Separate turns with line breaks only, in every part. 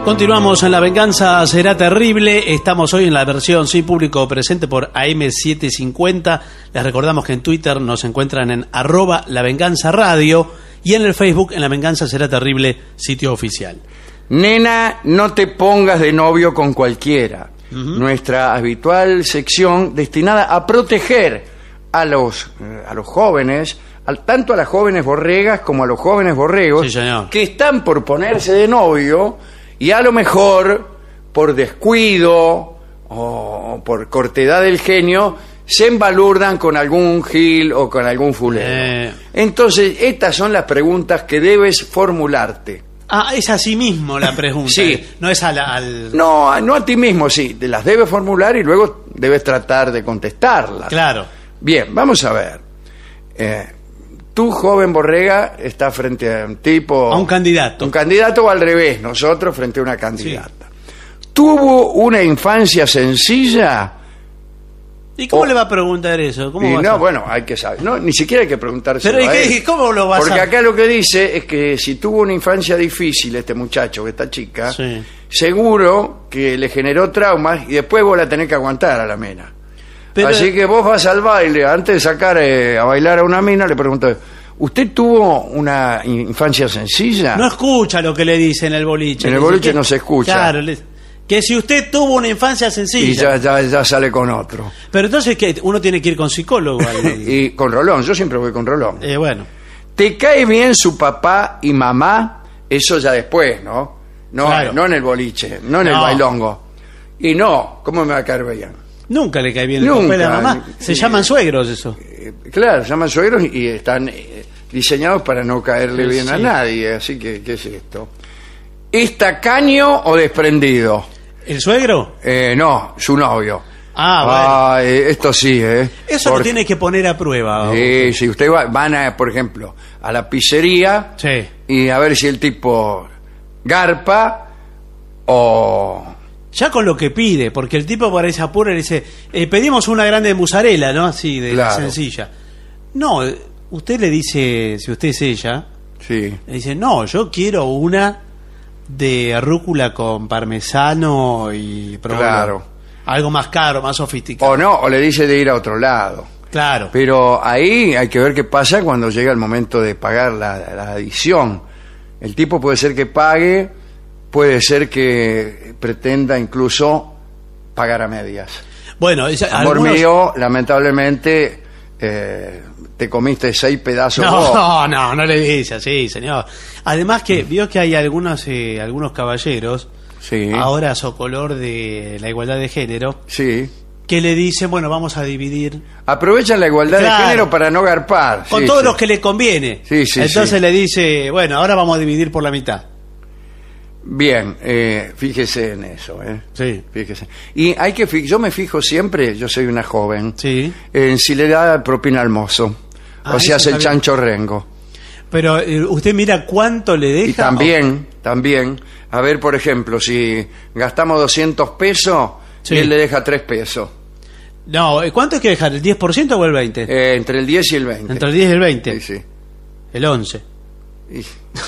Continuamos en La Venganza Será Terrible. Estamos hoy en la versión Sí Público Presente por AM750. Les recordamos que en Twitter nos encuentran en @lavenganzaradio y en el Facebook en La Venganza Será Terrible, sitio oficial.
Nena, no te pongas de novio con cualquiera. Nuestra habitual sección destinada a proteger a los jóvenes, tanto a las jóvenes borregas como a los jóvenes borregos,
Sí, señor.
que están por ponerse de novio y a lo mejor por descuido o por cortedad del genio se embalurdan con algún gil o con algún fulero. Entonces, estas son las preguntas que debes formularte.
Es a sí mismo la pregunta.
Sí.
No es al...
No a ti mismo, sí. Te las debes formular y luego debes tratar de contestarlas.
Claro.
Bien, vamos a ver. Tú, joven borrega, estás frente a un tipo...
A un candidato.
Un candidato o al revés, nosotros frente a una candidata. ¿Tuvo una infancia sencilla?
¿Y cómo le va a preguntar eso? ¿Cómo va a ser?
Bueno, hay que saber. No, ni siquiera hay que preguntárselo
Pero
a
¿y
él.
cómo lo va a
Porque
saber?
acá lo que dice es que si tuvo una infancia difícil este muchacho, esta chica,
Sí.
seguro que le generó traumas y después vos la tenés que aguantar a la mina.
Pero-
Así que vos vas al baile, antes de sacar a bailar a una mina, le preguntas, ¿usted tuvo una infancia sencilla?
No escucha lo que le dice en el boliche.
En el
Le dice
boliche
que-
no se escucha.
Claro, que si usted tuvo una infancia
Y
sencilla.
ya sale con otro.
Pero entonces que uno tiene que ir con psicólogo.
Y con Rolón, yo siempre voy con Rolón.
Bueno.
¿Te cae bien su papá y mamá? Eso ya después, ¿no?
Claro.
No en el boliche, no en el
No.
bailongo. Y no, ¿cómo me va a caer bien?
Nunca le cae bien el
Nunca.
papá y la mamá. Se llaman suegros eso.
Claro, se llaman suegros y están diseñados para no caerle bien a
Sí.
nadie. Así que, ¿qué es esto? ¿Es tacaño o desprendido?
¿El suegro?
No, su novio.
Bueno.
Esto sí, ¿eh?
Eso lo
Porque-
tiene que poner a prueba.
Si usted van a, por ejemplo, a la pizzería
Sí.
y a ver si el tipo garpa o...
Ya con lo que pide, porque el tipo para esa apura le dice, pedimos una grande de mozzarella, ¿no? Así, de
Claro.
sencilla. No, usted le dice, si usted es ella,
Sí.
le dice, no, yo quiero una de rúcula con parmesano y provolone.
Claro.
Algo más caro, más sofisticado.
O no, o le dice de ir a otro lado.
Claro.
Pero ahí hay que ver qué pasa cuando llega el momento de pagar la adición. El tipo puede ser que pague, puede ser que pretenda incluso pagar a medias.
Bueno,
Amor mío, lamentablemente te comiste 6 pedazos vos.
No le dice así, señor. Además que vio que hay algunos caballeros,
Sí,
ahora a socolor de la igualdad de género,
sí.
que le dicen, bueno, vamos a dividir
Aprovechan la igualdad
Claro.
de género para no garpar.
con
Sí,
todos
sí.
los que le conviene.
Sí, sí,
Entonces
sí.
le dice, bueno, ahora vamos a dividir por la mitad.
Bien, fíjese en eso,
Sí.
Fíjese. Y hay que yo me fijo siempre, yo soy una joven,
Sí.
en si le da propina al mozo. O si
eso
hace el
está bien.
chancho rengo.
Pero usted mira cuánto le deja.
Y también, a ver, por ejemplo, si gastamos 200 pesos
Sí.
y él le deja 3 pesos.
No, ¿cuánto hay que dejar? ¿El 10% o el 20%?
Entre el 10 y el 20.
Entre el 10 y el 20.
Sí, sí.
El 11.
Y-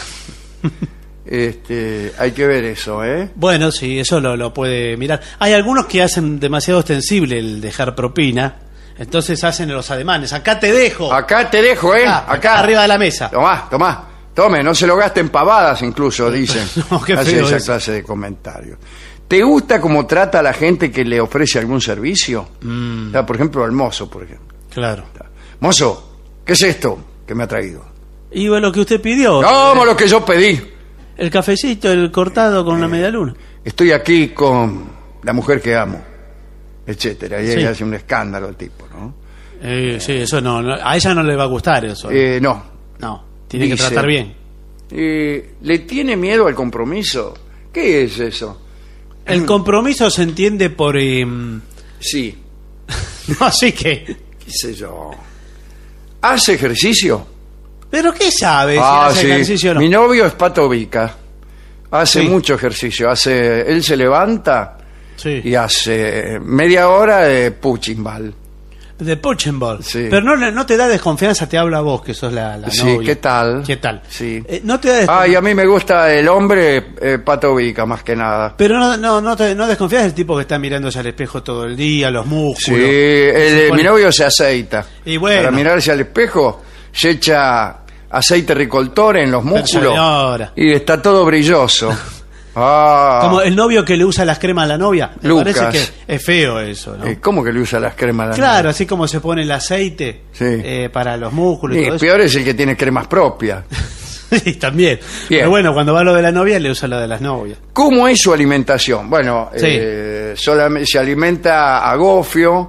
hay que ver eso,
Bueno, sí, eso lo puede mirar. Hay algunos que hacen demasiado extensible el dejar propina. Entonces hacen los ademanes. Acá te dejo.
Acá te dejo,
Acá arriba de la mesa.
Tomá. Tome, no se lo gasten pavadas incluso, dicen.
No, qué
Hace
feo
esa
eso.
clase de comentarios. ¿Te gusta cómo trata a la gente que le ofrece algún servicio? O sea, por ejemplo, al mozo, por ejemplo.
Claro.
Mozo, ¿qué es esto que me ha traído?
Y bueno, lo que usted pidió.
Como lo que yo pedí.
El cafecito, el cortado con la media luna.
Estoy aquí con la mujer que amo, etcétera. Y
Sí.
ella hace un escándalo el tipo, ¿no?
Sí, eso no, a ella no le va a gustar eso.
No.
No, tiene que
Dice.
tratar bien.
¿Le tiene miedo al compromiso? ¿Qué es eso?
El compromiso se entiende por...
Sí,
no, así que...
qué sé yo. ¿Hace ejercicio?
¿Pero qué sabe si hace ejercicio o no?
Mi novio es Pato Vica. Hace
Sí.
mucho ejercicio. Él se levanta
Sí.
y hace media hora de puchimbal.
De Puchenball.
Sí.
Pero no te da desconfianza, te habla a vos, que sos la
Sí,
novia.
¿qué tal?
¿Qué tal?
Sí.
No te da
Ah, y a mí me gusta el hombre Pato Vica, más que nada.
Pero no desconfías del tipo que está mirándose al espejo todo el día, los músculos.
Sí,
Se pone-
mi novio se aceita.
Y bueno.
Para mirarse al espejo, se echa aceite ricoltor en los músculos.
señora.
Y está todo brilloso. Ah,
Como el novio que le usa las cremas a la novia. Me
Lucas.
parece que es feo eso, ¿no?
¿Cómo que le usa las cremas a la
Claro,
novia?
así como se pone el aceite
Sí.
para los músculos y
Y
todo eso.
peor es el que tiene cremas propias.
Sí, también.
Bien.
Pero bueno, cuando va lo de la novia, le usa lo de las novias.
¿Cómo es su alimentación? Bueno,
Sí.
solamente se alimenta a gofio,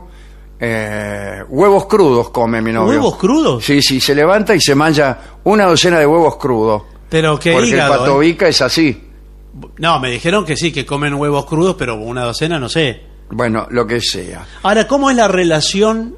huevos crudos come mi novio.
¿Huevos crudos?
Sí, se levanta y se mancha una docena de huevos crudos.
Pero qué
Porque
hígado.
el Pato Vica es así.
No, me dijeron que sí, que comen huevos crudos, pero una docena no sé.
Bueno, lo que sea.
Ahora, ¿cómo es la relación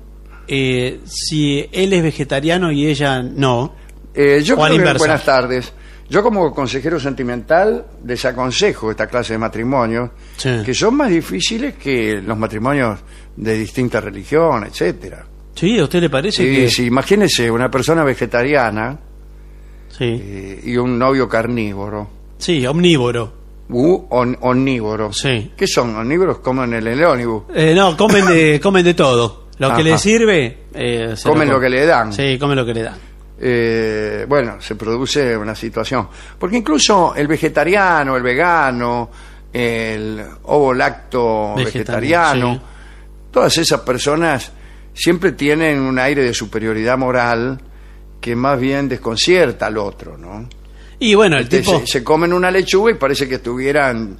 si él es vegetariano y ella no?
Yo
O a la
creo que,
inversa.
buenas tardes. Yo como consejero sentimental desaconsejo esta clase de matrimonios
Sí.
que son más difíciles que los matrimonios de distintas religiones, etcétera.
¿Sí? ¿A usted le parece
Sí,
que...?
sí, imagínese una persona vegetariana
Sí,
y un novio carnívoro
sí, omnívoro.
u omnívoro.
Sí.
¿Qué son? ¿Omnívoros? Comen el ónibus.
No, comen de todo. Lo que
Ajá.
le sirve... se
Comen lo que le dan.
Sí, comen lo que le dan.
Bueno, se produce una situación. Porque incluso el vegetariano, el vegano, el ovo-lacto vegetariano,
sí.
todas esas personas siempre tienen un aire de superioridad moral que más bien desconcierta al otro, ¿no?
Y bueno, el tipo...
Se comen una lechuga y parece que estuvieran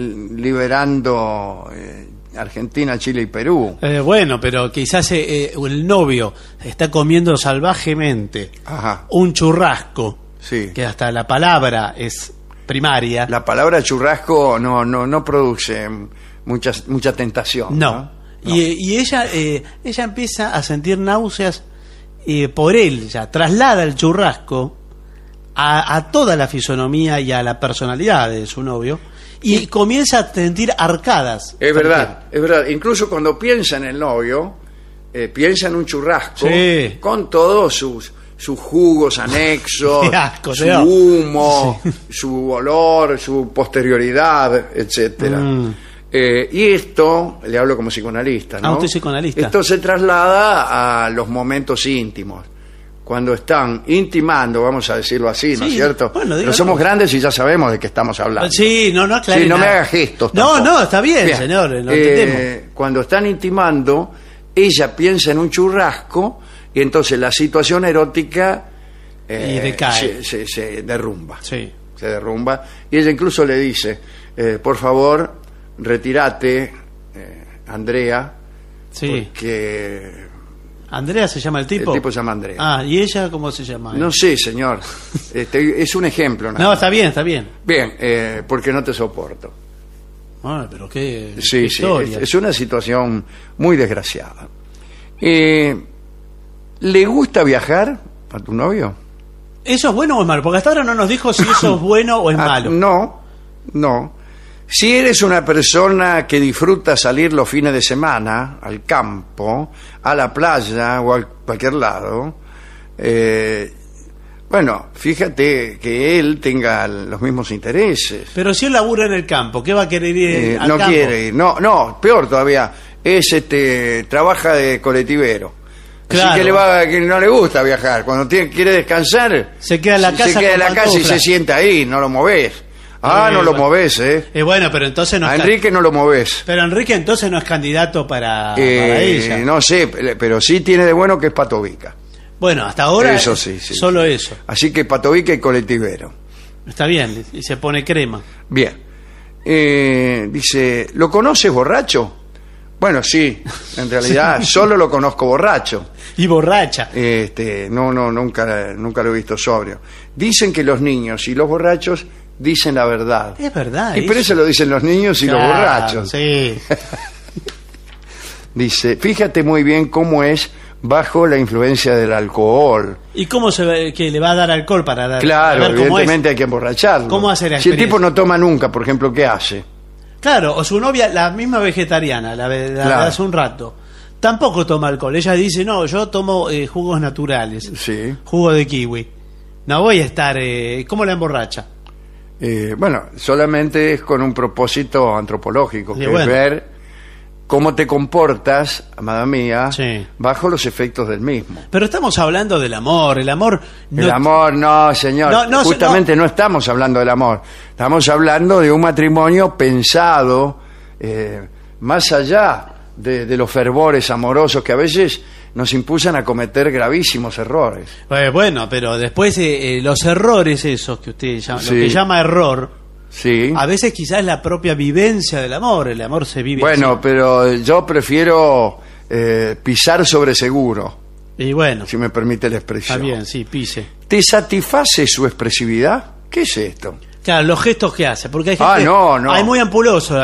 liberando Argentina, Chile y Perú.
bueno, pero quizás el novio está comiendo salvajemente
Ajá,
un churrasco,
sí.
que hasta la palabra es primaria.
La palabra churrasco no produce mucha tentación.
No. Y ella empieza a sentir náuseas por él, ya traslada el churrasco a toda la fisonomía y a la personalidad de su novio y comienza a sentir arcadas.
Es verdad. Incluso cuando piensa en el novio, piensa en un churrasco
Sí.
con todos sus jugos anexos,
Qué asco,
su
Leo.
humo, su olor, su posterioridad, etcétera. Y esto, le hablo como psicoanalista, ¿no?
Ah, usted es psicoanalista.
Esto se traslada a los momentos íntimos. Cuando están intimando, vamos a decirlo así, ¿no es
Sí,
cierto?
bueno,
Pero
dígalo.
somos grandes y ya sabemos de qué estamos hablando.
Sí, no aclare
Sí, no me
nada.
haga gestos
No,
tampoco.
está bien, señor, lo entendemos.
Cuando están intimando, ella piensa en un churrasco y entonces la situación erótica
Y decae.
se derrumba.
Sí.
Se derrumba. Y ella incluso le dice, por favor, retírate, Andrea,
Sí.
porque
¿Andrea se llama el tipo?
el tipo se llama Andrea.
Ah, ¿y ella cómo se llama?
No sé, señor. Es un ejemplo. nada
No,
más.
está bien.
Bien, porque no te soporto.
Ah, pero qué
Sí,
historia.
es una situación muy desgraciada. ¿Le gusta viajar a tu novio?
¿Eso es bueno o es malo? Porque hasta ahora no nos dijo si eso es bueno o es malo.
No. Si eres una persona que disfruta salir los fines de semana al campo, a la playa o a cualquier lado, bueno, fíjate que él tenga los mismos intereses.
Pero si él labura en el campo, ¿qué va a querer ir al
No
campo?
quiere ir. No, peor todavía. Trabaja de colectivero.
Claro.
Así que no le gusta viajar. Cuando quiere descansar,
Se queda en la casa
se queda en
con
la casa y
pantuflas.
se sienta ahí, no lo movés. No lo
bueno.
movés,
Bueno, pero entonces no
A
es
Enrique no lo movés.
Pero Enrique entonces no es candidato para ella.
No sé, pero sí tiene de bueno que es Pato Vica.
Bueno, hasta ahora
Eso sí.
solo eso.
Así que Pato Vica y colectivero.
Está bien, y se pone crema.
Bien. Dice, ¿lo conoces borracho? Bueno, sí, en realidad solo lo conozco borracho.
Y borracha.
Nunca lo he visto sobrio. Dicen que los niños y los borrachos dicen la verdad.
Es verdad.
Y por eso lo dicen los niños y los
Claro,
borrachos.
Sí.
Dice, fíjate muy bien cómo es bajo la influencia del alcohol.
¿Y cómo se ve que le va a dar alcohol para dar?
Claro,
ver cómo
evidentemente hay que emborracharlo.
¿Cómo hace la
Si el
experiencia?
tipo no toma nunca, por ejemplo, ¿qué hace?
Claro, o su novia, la misma vegetariana, la de
Claro.
hace un rato, tampoco toma alcohol. Ella dice, no, yo tomo jugos naturales,
Sí.
jugo de kiwi. No voy a estar... ¿Cómo la emborracha?
Bueno, solamente es con un propósito antropológico,
Sí,
que
bueno.
es ver cómo te comportas, amada mía,
Sí.
bajo los efectos del mismo.
Pero estamos hablando del amor. El amor... no-
El amor, no, señor.
No,
Justamente no estamos hablando del amor. Estamos hablando de un matrimonio pensado más allá de los fervores amorosos que a veces nos impulsan a cometer gravísimos errores.
Bueno, pero después los errores esos que usted llama,
Sí.
lo que llama error,
Sí.
a veces quizás es la propia vivencia del amor. El amor se vive
Bueno,
así.
pero yo prefiero pisar sobre seguro,
Y bueno,
si me permite la
está
expresión.
bien, sí, pise.
¿Te satisface su expresividad? ¿Qué es esto?
Claro, los gestos que hace, porque hay gente...
Ah, no.
Hay muy ampuloso.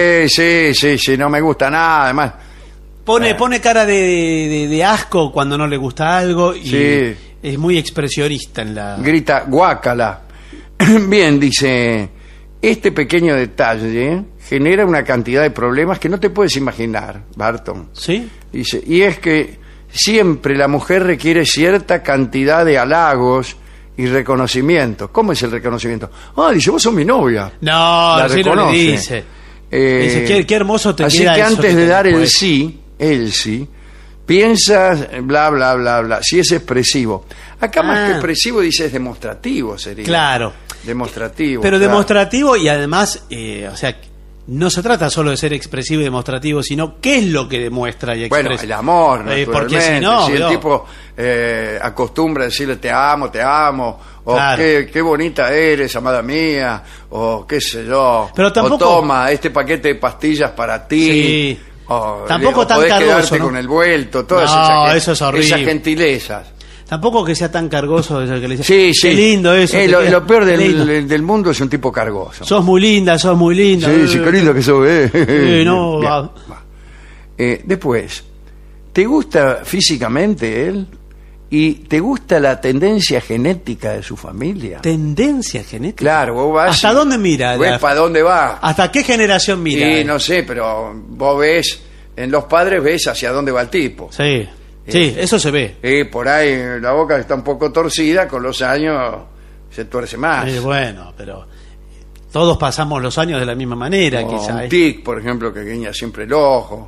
Sí, no me gusta nada, además.
Pone cara de asco cuando no le gusta algo y
Sí.
es muy expresionista en la...
Grita guácala. Bien, dice, este pequeño detalle genera una cantidad de problemas que no te puedes imaginar, Barton.
¿Sí?
Dice, y es que siempre la mujer requiere cierta cantidad de halagos y reconocimiento. ¿Cómo es el reconocimiento? Ah, dice, vos sos mi novia.
No,
La
así no le
reconoce.
dice. Dice, qué hermoso te
así
queda
que
eso
antes
que
de
te
dar el
después.
sí, piensas, bla, bla, bla, bla, si es expresivo. Acá más que expresivo dice es demostrativo, sería.
Claro.
Demostrativo.
Pero
claro.
demostrativo y además, o sea, no se trata solo de ser expresivo y demostrativo, sino qué es lo que demuestra y expresa.
Bueno, el amor, naturalmente.
Porque si no,
el
no.
tipo acostumbra a decirle te amo, o
Claro.
qué bonita eres, amada mía, o qué sé yo.
Pero tampoco-
O toma este paquete de pastillas para ti.
Sí.
O,
Tampoco
o
tan
podés
cargoso,
quedarte
¿no?
con el vuelto, todas
No,
esas,
eso es horrible.
esas gentilezas.
Tampoco que sea tan cargoso eso que le dice.
Sí, sí.
Qué lindo eso. te
Lo,
queda
lo peor
lindo.
del mundo es un tipo cargoso.
Sos muy linda, sos muy linda.
Sí, sí, qué lindo que sos,
no,
Bien,
va.
va. Después, ¿te gusta físicamente él? ¿Y te gusta la tendencia genética de su familia?
Tendencia genética.
Claro, vos vas...
¿Hasta dónde mira?
¿Ves para dónde va?
¿Hasta qué generación mira?
Y no sé, pero vos ves, en los padres ves hacia dónde va el tipo.
Sí, sí, eso se ve.
Por ahí la boca está un poco torcida, con los años se tuerce más.
Bueno, pero todos pasamos los años de la misma manera,
O
quizá.
un tic, por ejemplo, que guiña siempre el ojo.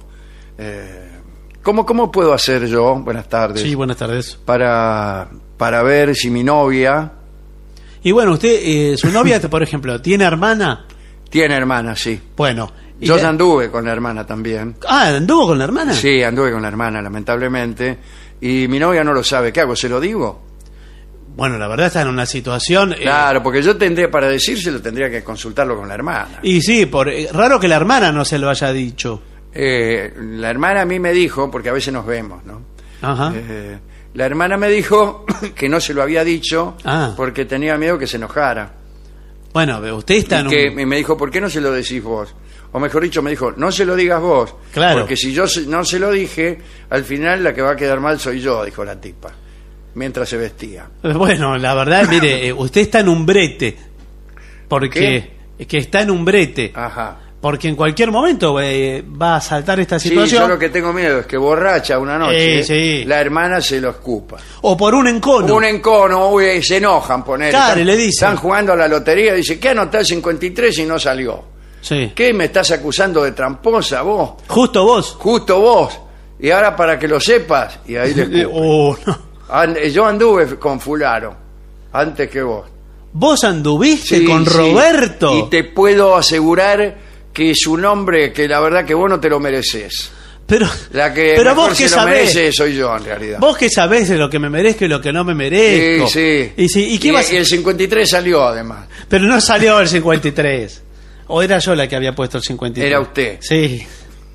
¿Cómo puedo hacer yo, buenas tardes,
Sí, buenas tardes.
para ver si mi novia
Y bueno, usted, su novia, por ejemplo, ¿tiene hermana?
tiene hermana? Sí.
Bueno. y
Yo
la-
ya anduve con la hermana también.
¿anduvo con la hermana?
Sí, anduve con la hermana, lamentablemente. Y mi novia no lo sabe. ¿Qué hago? ¿Se lo digo?
Bueno, la verdad está en una situación...
Claro, porque yo tendría, para decírselo, tendría que consultarlo con la hermana.
Y sí, raro que la hermana no se lo haya dicho.
La hermana a mí me dijo, porque a veces nos vemos, ¿no?
Ajá.
La hermana me dijo que no se lo había dicho
Ah.
porque tenía miedo que se enojara.
Bueno, usted está en
Y
un...
me dijo, ¿por qué no se lo decís vos? O mejor dicho, me dijo, no se lo digas vos.
Claro.
Porque si yo no se lo dije, al final la que va a quedar mal soy yo, dijo la tipa, mientras se vestía.
Bueno, la verdad, mire, usted está en un brete. Porque... Que está en un brete.
Ajá.
Porque en cualquier momento va a saltar esta
Sí,
situación.
yo lo que tengo miedo es que borracha una noche,
Sí.
la hermana se lo escupa.
O por un encono.
Un encono, uy, se enojan, poner.
Claro, y le dicen.
Están jugando a la lotería, dice, ¿qué anotás 53 y no salió?
Sí.
¿Qué me estás acusando de tramposa vos?
Justo vos.
Justo vos. Y ahora para que lo sepas, y ahí le escupen.
No.
Yo anduve con fulano, antes que vos.
¿Vos anduviste
Sí,
con
sí.
Roberto?
Y te puedo asegurar que es un hombre que la verdad que vos no te lo mereces.
Pero,
La que
pero
mejor
vos qué
se lo
sabés.
merece soy yo, en realidad.
Vos qué sabés de lo que me merezco y lo que no me merezco.
Sí, sí.
¿Y qué vas a-
y el 53 salió, además.
Pero no salió el 53. ¿O era yo la que había puesto el 53?
Era usted.
Sí.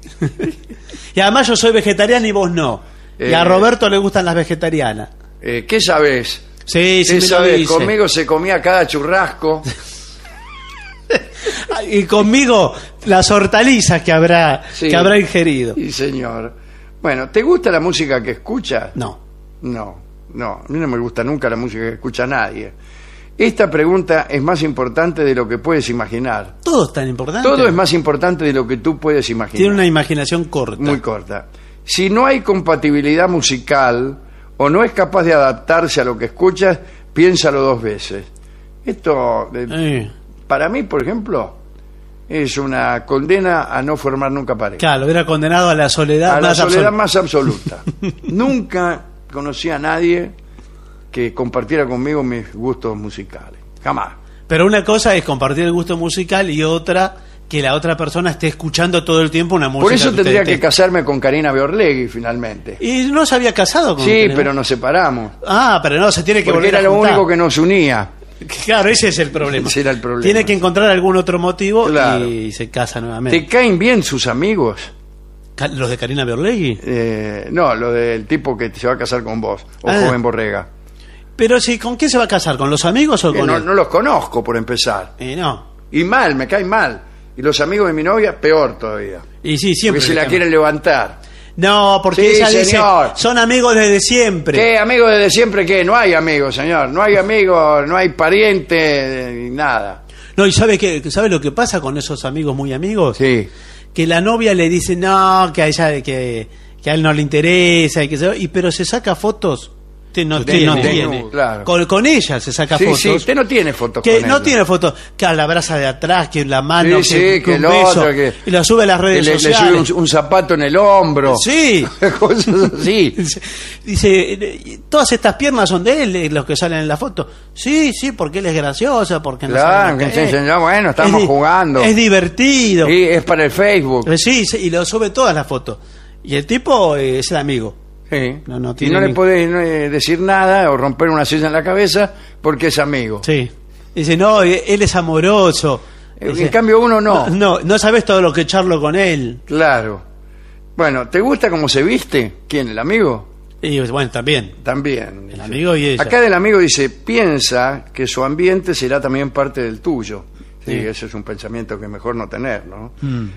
Y además yo soy vegetariana y vos no. Y a Roberto le gustan las vegetarianas.
¿Qué sabés?
Sí, sí
¿Qué
me lo
sabés?
dice.
Conmigo se comía cada churrasco.
Y conmigo las hortalizas que habrá,
Sí.
que habrá ingerido.
Sí, señor. Bueno, ¿te gusta la música que escuchas?
No.
No, a mí no me gusta nunca la música que escucha nadie. Esta pregunta es más importante de lo que puedes imaginar.
Todo es tan importante.
Todo es más importante de lo que tú puedes imaginar.
Tiene una imaginación corta.
Muy corta. Si no hay compatibilidad musical o no es capaz de adaptarse a lo que escuchas, piénsalo 2 veces. Esto, para mí, por ejemplo, es una condena a no formar nunca pareja.
Claro, era condenado a la soledad
a la soledad más absoluta. Nunca conocí a nadie que compartiera conmigo mis gustos musicales. Jamás.
Pero una cosa es compartir el gusto musical y otra que la otra persona esté escuchando todo el tiempo una música.
Por eso tendría que casarme con Karina Beorlegui finalmente.
¿Y no se había casado con
Sí,
Karina?
pero nos separamos.
Ah, pero no, se tiene que
Porque
volver
era
a
lo
juntar.
único que nos unía.
Claro, ese es el problema.
Ese era el problema.
Tiene que encontrar algún otro motivo
Claro.
y se casa nuevamente.
¿Te caen bien sus amigos?
¿Los de Karina Beorlegui?
No, lo del tipo que se va a casar con vos, o Joven Borrega.
Pero sí, ¿con quién se va a casar? ¿Con los amigos o con
No,
él?
no los conozco, por empezar.
No.
Y mal, me caen mal. Y los amigos de mi novia, peor todavía.
Y sí, siempre.
Porque se la
le
quieren levantar.
No, porque
Sí,
ella dice,
señor.
son amigos desde siempre.
¿Qué amigos desde siempre? ¿Qué? No hay amigos, señor. No hay amigos, no hay pariente, nada.
No, y ¿sabe lo que pasa con esos amigos muy amigos?
Sí.
Que la novia le dice, no, que a ella, que a él no le interesa, pero se saca fotos. Usted no tiene.
Claro.
Con ella se saca
Sí,
fotos.
sí, usted no tiene fotos
Que
con
no
ella.
tiene fotos, que la abraza de atrás, que la mano,
Sí, que
un
el
beso,
otro, que
y lo sube a las redes
le
sociales.
sube un zapato en el hombro.
Sí.
Cosas así.
Dice, todas estas piernas son de él, los que salen en la foto. Sí, porque él es gracioso, porque no
Claro,
sabe lo
que
es.
señor, bueno, estamos jugando.
Es divertido.
Sí, es para el Facebook.
Sí, y lo sube todas las fotos. Y el tipo es el amigo.
Sí.
No
Y
tiene
no le
ni-
puede decir nada o romper una silla en la cabeza porque es amigo.
Sí. Dice, no, él es amoroso. Dice,
En cambio uno no.
No sabes todo lo que charlo con él.
Claro. Bueno, ¿te gusta cómo se viste? ¿Quién? ¿El amigo?
Y bueno, también.
También.
El
dice.
amigo y ella.
Acá del amigo dice, piensa que su ambiente será también parte del tuyo. Sí,
Sí.
ese es un pensamiento que es mejor no tener, ¿no?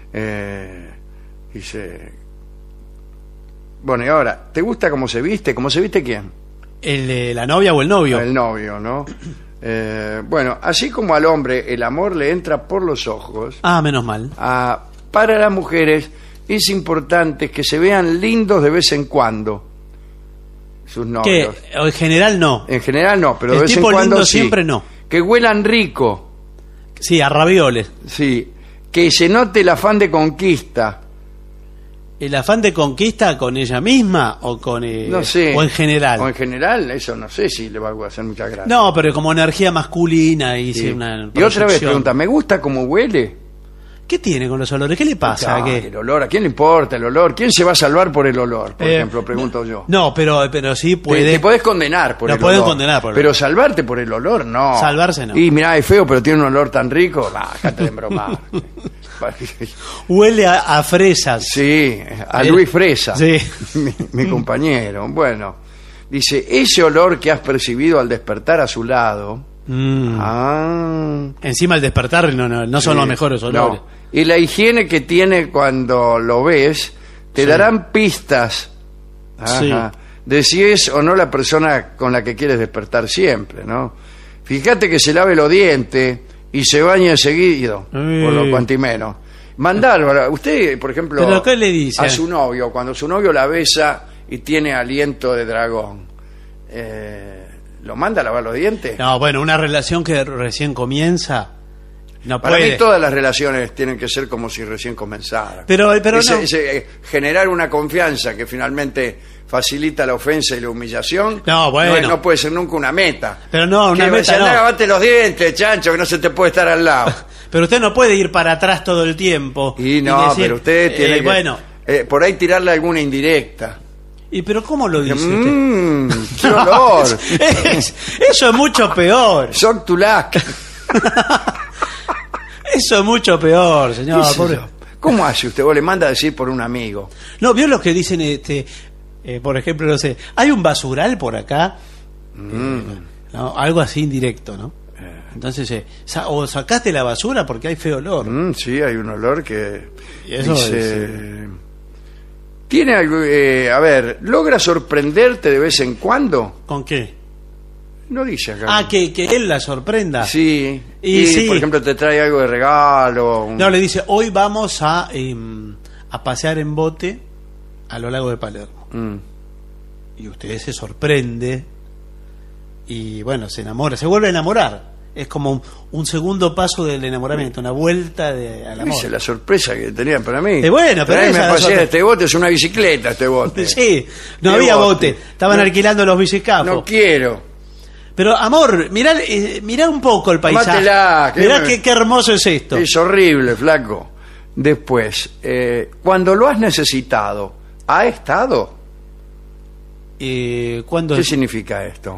Dice... Bueno, y ahora, ¿te gusta cómo se viste? ¿Cómo se viste quién?
¿La novia o el novio?
El novio, ¿no? Bueno, así como al hombre el amor le entra por los ojos,
Ah, menos mal.
para las mujeres es importante que se vean lindos de vez en cuando sus
Que
novios.
en general no.
En general no, pero
El
de vez en
tipo
cuando
lindo
sí.
siempre no.
Que huelan rico,
Sí, a ravioles.
sí. Que se note el afán de conquista.
¿El afán de conquista con ella misma o con
No sé.
o en general?
O en general, eso no sé si le va a hacer mucha gracia.
No, pero como energía masculina y
Sí.
una
Y otra vez
proyección.
pregunta, ¿me gusta cómo huele?
¿Qué tiene con los olores? ¿Qué le pasa?
Ah,
¿Qué?
el olor, ¿a quién le importa el olor? ¿Quién se va a salvar por el olor? Por
Eh,
ejemplo, pregunto yo.
No, pero sí puede.
Te podés condenar por
Lo
el
pueden
olor.
condenar por el
Pero
olor.
salvarte por el olor, no.
Salvarse, no.
Y mirá, es feo, pero tiene un olor tan rico. Déjate de embromar.
Huele a fresas.
Sí, a Luis Fresa,
Sí.
mi compañero. Bueno, dice, ese olor que has percibido al despertar a su lado...
Mm.
Ah,
Encima al despertar no son
sí,
los mejores olores.
no. Y la higiene que tiene cuando lo ves, te
Sí.
darán pistas
Sí.
de si es o no la persona con la que quieres despertar siempre, ¿no? Fíjate que se lave los dientes y se bañe seguido, por lo cuantimeno. Mandalo, usted, por ejemplo,
¿Pero qué le dice?
a su novio, cuando su novio la besa y tiene aliento de dragón, ¿lo manda a lavar los dientes?
No, bueno, una relación que recién comienza no
Para
puede.
mí todas las relaciones tienen que ser como si recién comenzaran.
Pero no.
Generar una confianza que finalmente facilita la ofensa y la humillación.
No, bueno.
No puede ser nunca una meta.
Pero no, una
Que
meta
andá,
no.
lavate los dientes, chancho, que no se te puede estar al lado.
Pero usted no puede ir para atrás todo el tiempo.
Y no,
decir,
pero usted tiene que...
Bueno,
por ahí tirarle alguna indirecta.
pero ¿cómo lo dice usted?
¡Qué olor!
Eso es mucho peor.
Soc Tulac.
Eso es mucho peor, señor.
¿Qué sé
Pobre.
yo? ¿Cómo hace usted? O le manda a decir por un amigo.
No, ¿vio los que dicen, por ejemplo, no sé, hay un basural por acá? No, algo así indirecto, ¿no? Entonces, o sacaste la basura porque hay feo olor.
Sí, hay un olor que...
Y eso
dice, ¿tiene algo... a ver, ¿logra sorprenderte de vez en cuando?
¿Con qué?
No dice acá.
Ah, que él la sorprenda.
Sí.
Y sí.
Por ejemplo, te trae algo de regalo.
No, le dice, hoy vamos a pasear en bote a lo largo de Palermo. Y usted se sorprende y bueno, se enamora, se vuelve a enamorar. Es como un segundo paso del enamoramiento, una vuelta al amor.
Esa es la sorpresa que tenían para mí.
Bueno, pero
a mí
esa
me
es la
pasé,
sorpresa.
este bote es una bicicleta, este bote.
Sí, no
¿Qué
había
bote?
bote, estaban alquilando los bicicafos.
No quiero.
Pero amor, mirá un poco el paisaje.
Tomátela, que
Mirá
me-
qué hermoso es esto.
Es horrible, flaco. Después, cuando lo has necesitado, ¿ha estado?
¿Cuándo?
¿Qué significa esto?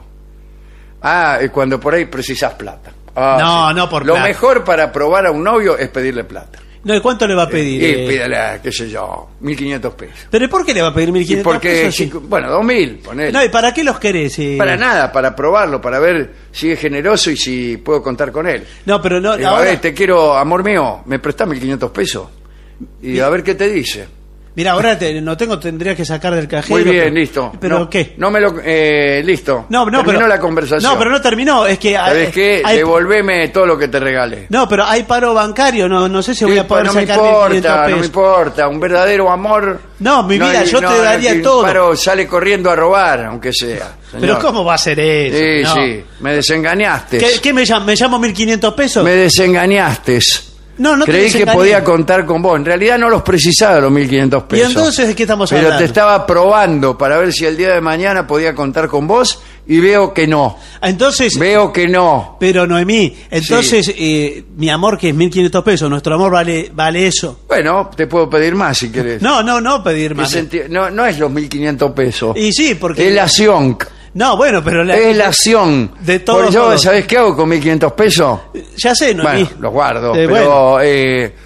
Cuando por ahí precisas plata.
No, no por
Lo
plata.
mejor para probar a un novio es pedirle plata.
No, ¿y cuánto le va a pedir?
Y pídele, qué sé yo, 1.500 pesos.
¿Pero por qué le va a pedir
Y
1.500
porque,
pesos? Sí.
bueno, 2.000, ponele.
No, ¿y para qué los querés?
Para nada, para probarlo, para ver si es generoso y si puedo contar con él.
No, pero no.
Digo, a ver, te quiero, amor mío, ¿me prestás 1.500 pesos? Y a ver qué te dice.
Mira, ahora no tengo, tendría que sacar del cajero.
Muy bien,
pero-
listo.
¿Pero
No,
qué?
No me lo... listo.
No,
Terminó
pero
la conversación.
No, pero no terminó. Es que
¿Sabes qué?
hay-
Devolveme todo lo que te regalé.
No, pero hay paro bancario. No sé si voy a
Sí,
poder
no me
sacar
importa,
1.500
no me
pesos.
importa. Un verdadero amor...
No, mi vida, yo te daría
que
todo.
Paro sale corriendo a robar, aunque sea.
Pero
señor.
¿cómo va a ser eso?
Sí,
No.
sí. Me desengañaste.
¿Qué me llamo? ¿Me llamo 1.500 pesos?
Me desengañaste.
No te
Creí que
desengañé.
podía contar con vos. En realidad no los precisaba los 1.500
¿Y
pesos.
entonces de qué estamos
Pero
hablando?
te estaba probando para ver si el día de mañana podía contar con vos y veo que no.
Entonces,
Veo que no.
pero Noemí, entonces mi amor, que es 1.500 pesos, nuestro amor vale eso.
Bueno, te puedo pedir más si querés.
No pedir
¿Qué
más.
no es los 1.500 pesos.
Y sí, porque...
Es la acción.
No, bueno, pero...
Es la acción.
De todos
Porque yo,
modos.
¿sabés qué hago con 1.500 pesos?
Ya sé, Noemí.
Bueno, los guardo.
Bueno.
Pero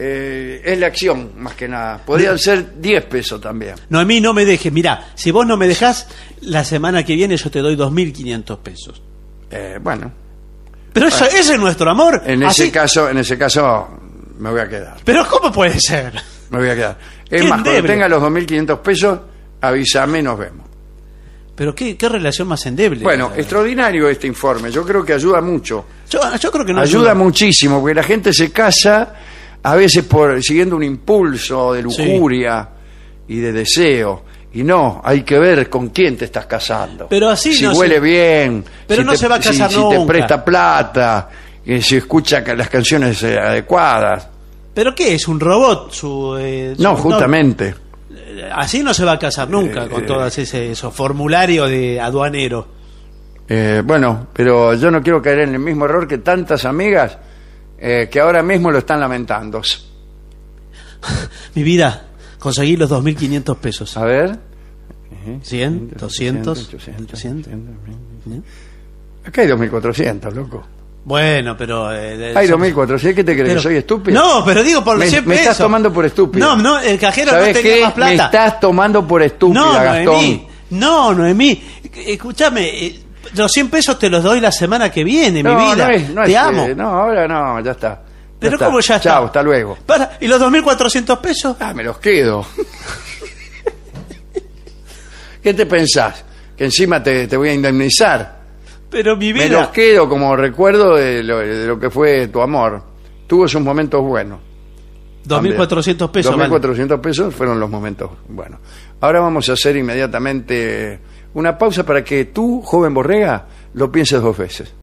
es la acción, más que nada. Podrían ser 10 pesos también.
Noemí, no me dejes. Mirá, si vos no me dejás, la semana que viene yo te doy 2.500 pesos.
Bueno,
Pero ese es nuestro amor.
en
Así-
ese caso me voy a quedar.
Pero ¿cómo puede ser?
Me voy a quedar. Es
Qué
más, cuando
endeble.
tenga los 2.500 pesos, avísame y nos vemos.
Pero qué relación más endeble.
Bueno, extraordinario este informe. Yo creo que ayuda mucho.
Yo creo que no
Ayuda muchísimo, porque la gente se casa a veces siguiendo un impulso de lujuria y de deseo. Y no, hay que ver con quién te estás casando.
Pero así
si
no
huele
se-
bien,
Pero
si
no se va a casar
si te
nunca.
presta plata, si escucha las canciones adecuadas.
¿Pero qué es? ¿Un robot?
No, justamente.
Así no se va a casar nunca con todos esos formularios de aduanero.
Bueno, pero yo no quiero caer en el mismo error que tantas amigas que ahora mismo lo están lamentando.
Mi vida, conseguí los 2.500 pesos.
A ver.
100, 200,
800,
800.
Acá hay 2.400, loco.
Bueno, pero...
Hay 2.400. ¿Qué te crees?
pero-
¿Que soy estúpido?
No, pero digo por los 100
Me
pesos.
estás tomando por estúpido.
No, el cajero no
¿Sabes
tenía
qué?
más plata.
Me estás tomando por estúpida,
No,
Gastón.
Noemí. No, Noemí. Escúchame, los 100 pesos te los doy la semana que viene, mi vida. Te amo.
No, ahora no, ya está.
Pero ¿cómo ya está?
Chao, hasta luego.
¿Y los 2.400 pesos?
Me los quedo. ¿Qué te pensás? ¿Que encima te voy a indemnizar?
Pero mi
Me
vida...
los quedo como recuerdo de lo que fue tu amor. Tuvo sus momentos buenos.
2.400 pesos. vale.
2.400 pesos fueron los momentos buenos. Ahora vamos a hacer inmediatamente una pausa para que tú, joven Borrega, lo pienses 2 veces.